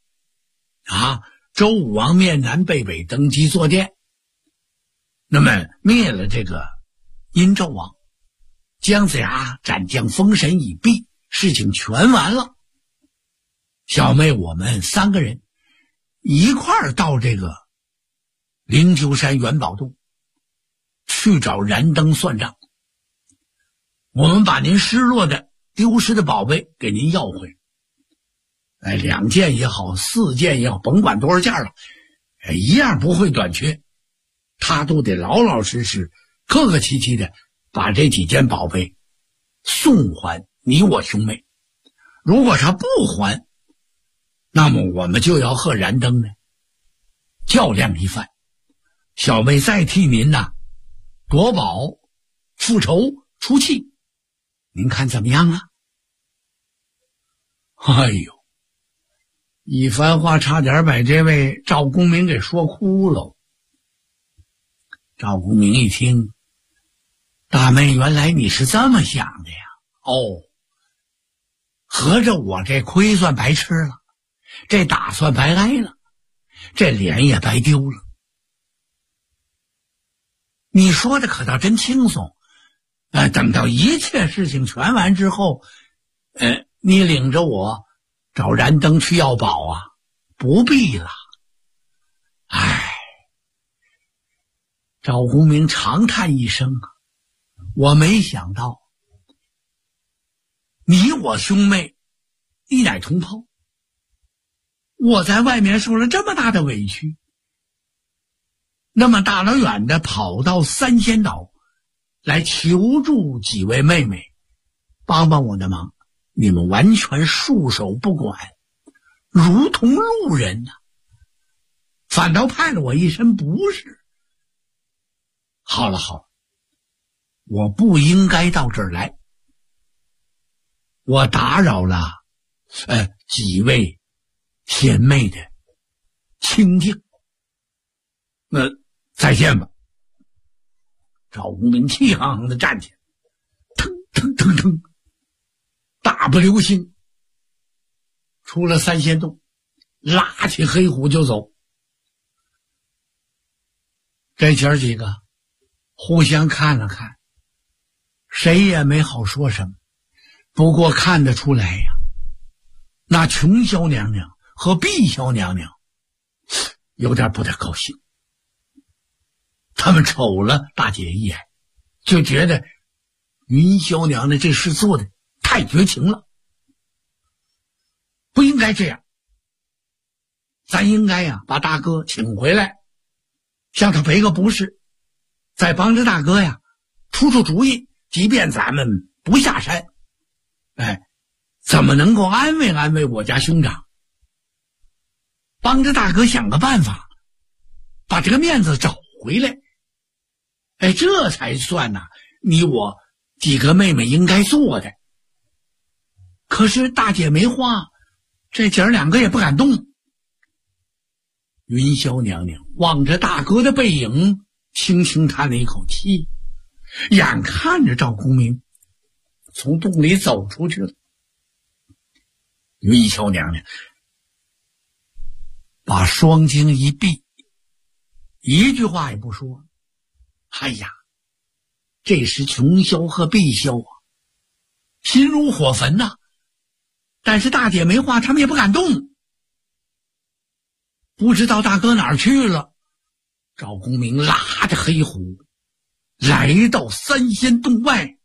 [SPEAKER 19] 周武王面南背北登基坐殿，那么灭了这个殷纣王，姜子牙斩将封神已毕，事情全完了。小妹，我们三个人一块儿到这个灵鹫山元宝洞去找燃灯算账，我们把您失落的丢失的宝贝给您要回来，2件也好，4件也好，甭管多少件了，一样不会短缺，他都得老老实实客客气气的把这几件宝贝送还你我兄妹。如果他不还，那么我们就要和燃灯呢较量一番。小妹再替您夺宝复仇出气，您看怎么样啊？哎呦，一番话差点把这位赵公明给说哭了。赵公明一听，大妹，原来你是这么想的呀？合着我这亏算白吃了，这打算白挨了，这脸也白丢了。你说的可倒真轻松，等到一切事情全完之后，你领着我找燃灯去要宝啊，不必了。唉，赵公明长叹一声啊，我没想到你我兄妹一奶同胞，我在外面受了这么大的委屈，那么大老远的跑到三仙岛来求助几位妹妹帮帮我的忙，你们完全束手不管，如同路人呐，反倒派了我一身不是。好了好了，我不应该到这儿来，我打扰了几位贤妹的清静，那再见吧。赵公明气昂昂的站起来，腾腾腾腾，大步流星出了三仙洞，拉起黑虎就走。这姐儿几个互相看了看，谁也没好说什么。不过看得出来呀，那琼霄娘娘和碧霄娘娘有点不太高兴。他们瞅了大姐一眼，就觉得云霄娘娘这事做的太绝情了，不应该这样。咱应该呀把大哥请回来，向他赔个不是，再帮着大哥呀出出主意，即便咱们不下山，怎么能够安慰安慰我家兄长，帮着大哥想个办法，把这个面子找回来。这才算呐，你我几个妹妹应该做的。可是大姐没话，这姐儿两个也不敢动。云霄娘娘望着大哥的背影，轻轻叹了一口气，眼看着赵公明从洞里走出去了。云霄娘娘把双睛一闭，一句话也不说。哎呀，这时琼霄和碧霄啊，心如火焚呐，但是大姐没话，他们也不敢动。不知道大哥哪儿去了，赵公明拉着黑虎来到三仙洞外，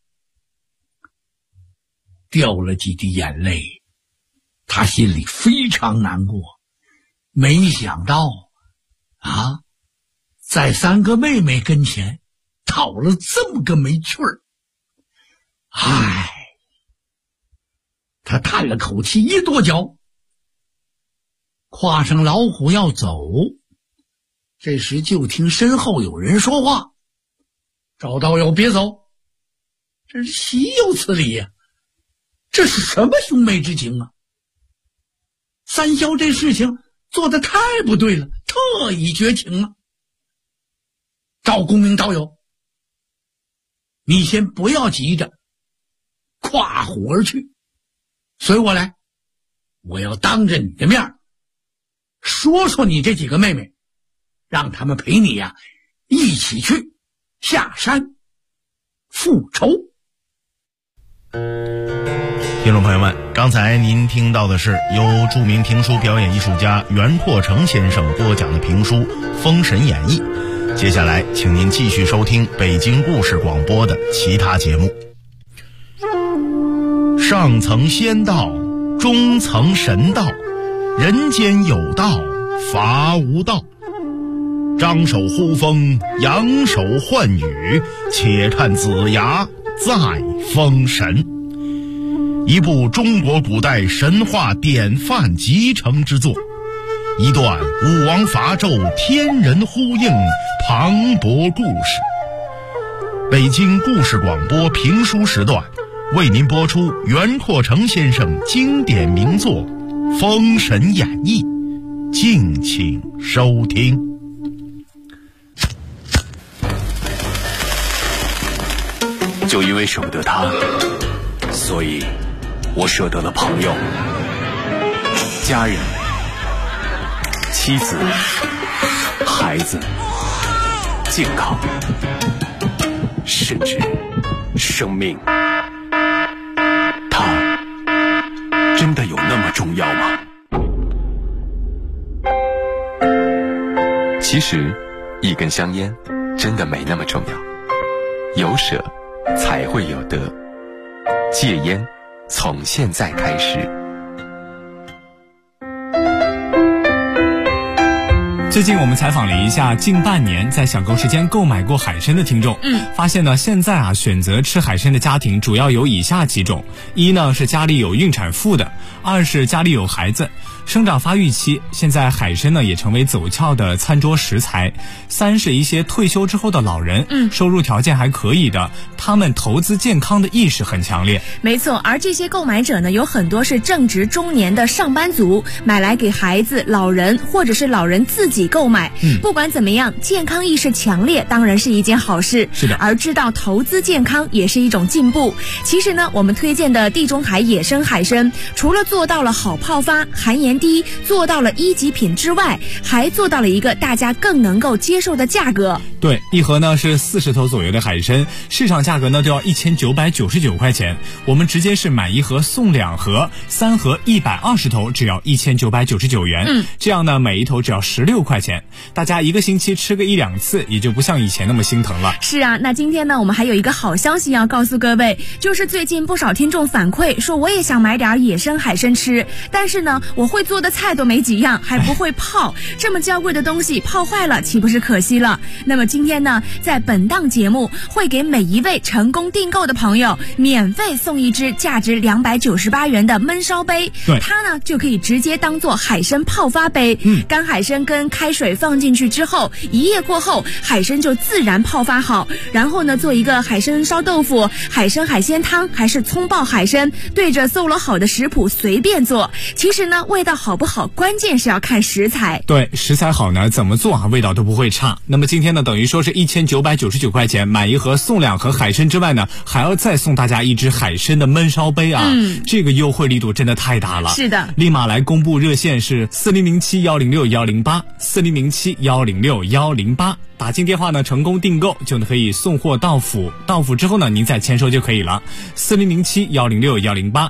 [SPEAKER 19] 掉了几滴眼泪。他心里非常难过，没想到在三个妹妹跟前讨了这么个没趣儿。他叹了口气，一跺脚，跨上老虎要走。这时就听身后有人说话：“赵道友别走，这是岂有此理呀！这是什么兄妹之情啊！三霄这事情做得太不对了，特意绝情了。赵公明道友，你先不要急着跨虎而去，随我来，我要当着你的面说说你这几个妹妹，让他们陪你呀一起去下山复仇。”
[SPEAKER 18] 听众朋友们，刚才您听到的是由著名评书表演艺术家袁阔成先生播讲的评书《封神演义》。接下来请您继续收听北京故事广播的其他节目。上层仙道，中层神道，人间有道，伐无道。张手呼风，扬手唤雨，且看子牙在封神。一部中国古代神话典范集成之作，一段武王伐纣天人呼应磅礴故事。北京故事广播评书时段为您播出袁阔成先生经典名作《封神演义》，敬请收听。
[SPEAKER 20] 就因为舍不得他，所以我舍得了朋友、家人、妻子、孩子、健康，甚至生命。他真的有那么重要吗？其实，一根香烟真的没那么重要，有舍才会有得。戒烟，从现在开始。
[SPEAKER 21] 最近我们采访了一下近半年在小购时间购买过海参的听众，发现呢，现在选择吃海参的家庭主要有以下几种：一呢是家里有孕产妇的，二是家里有孩子，生长发育期，现在海参呢也成为走俏的餐桌食材；三是一些退休之后的老人，收入条件还可以的，他们投资健康的意识很强烈。
[SPEAKER 22] 没错，而这些购买者呢，有很多是正值中年的上班族，买来给孩子、老人或者是老人自己购买。不管怎么样，健康意识强烈当然是一件好事。
[SPEAKER 21] 是的，
[SPEAKER 22] 而知道投资健康也是一种进步。其实呢，我们推荐的地中海野生海参，除了做到了好泡发、含盐低，做到了一级品之外，还做到了一个大家更能够接受的价格。
[SPEAKER 21] 对，一盒呢是40头左右的海参，市场价格呢就要1999块钱，我们直接是买一盒送2盒，3盒120头只要1999元。这样呢每一头只要16块钱，大家一个星期吃个1-2次，也就不像以前那么心疼了。
[SPEAKER 22] 是啊，那今天呢我们还有一个好消息要告诉各位，就是最近不少听众反馈说，我也想买点野生海参吃，但是呢我会做的菜都没几样，还不会泡，这么娇贵的东西泡坏了岂不是可惜了？那么今天呢，在本档节目会给每一位成功订购的朋友免费送一只价值298元的焖烧杯，它呢就可以直接当做海参泡发杯。干海参跟开水放进去之后，一夜过后海参就自然泡发好，然后呢做一个海参烧豆腐、海参海鲜汤，还是葱爆海参，对着搜罗好的食谱随便做。其实呢味道好不好，关键是要看食材。
[SPEAKER 21] 对，食材好呢，怎么做味道都不会差。那么今天呢等于说是1999块钱买一盒送2盒海参之外呢，还要再送大家一只海参的焖烧杯啊。这个优惠力度真的太大了。
[SPEAKER 22] 是的，
[SPEAKER 21] 立马来公布热线是4007106108 4007106108，打进电话呢成功订购就可以送货到府，到府之后呢您再签收就可以了。4007106108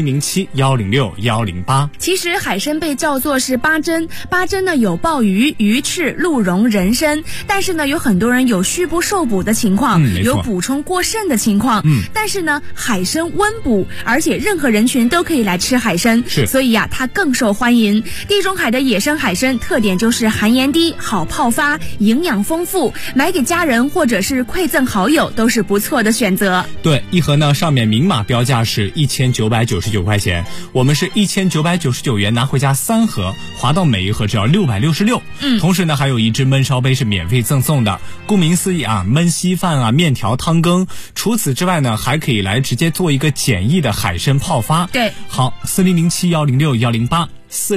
[SPEAKER 21] 4007106108。
[SPEAKER 22] 其实海参被叫做是八珍，八珍呢有鲍鱼、鱼翅、鹿茸、人参，但是呢有很多人有虚不受补的情况，有补充过剩的情况。但是呢海参温补，而且任何人群都可以来吃海参，所以呀它更受欢迎。地中海的野生海参特点就是含盐低、好泡发、营养丰富，买给家人或者是馈赠好友都是不错的选择。
[SPEAKER 21] 对，一盒呢上面明码标价是1999块钱，我们是1999元拿回家3盒，划到每一盒只要666。同时呢还有一只焖烧杯是免费赠送的。顾名思义啊，焖稀饭啊、面条、汤羹。除此之外呢还可以来直接做一个简易的海参泡发。
[SPEAKER 22] 对，
[SPEAKER 21] 好，4007106108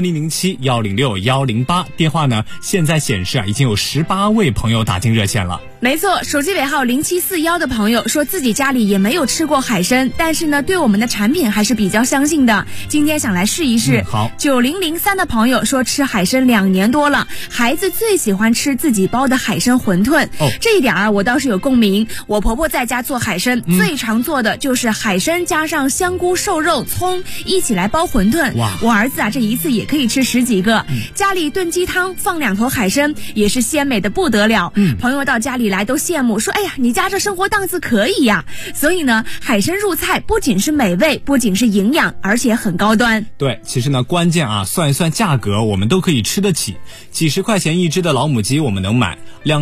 [SPEAKER 21] 4007106108，电话呢现在显示已经有18位朋友打进热线了。
[SPEAKER 22] 没错，手机尾号0741的朋友说自己家里也没有吃过海参，但是呢对我们的产品还是比较相信的，今天想来试一试。
[SPEAKER 21] 好
[SPEAKER 22] ，9003的朋友说吃海参2年多了，孩子最喜欢吃自己包的海参馄饨。这一点我倒是有共鸣。我婆婆在家做海参，最常做的就是海参加上香菇、瘦肉、葱一起来包馄饨。我儿子这一次也可以吃10几个。家里炖鸡汤放2头海参也是鲜美的不得了。朋友到家里来都羡慕说，哎呀，你家这生活档次可以呀。所以呢海参入菜不仅是美味，不仅是营养，而且很高端。
[SPEAKER 21] 对，其实呢关键算一算价格，我们都可以吃得起。几十块钱一只的老母鸡我们能买，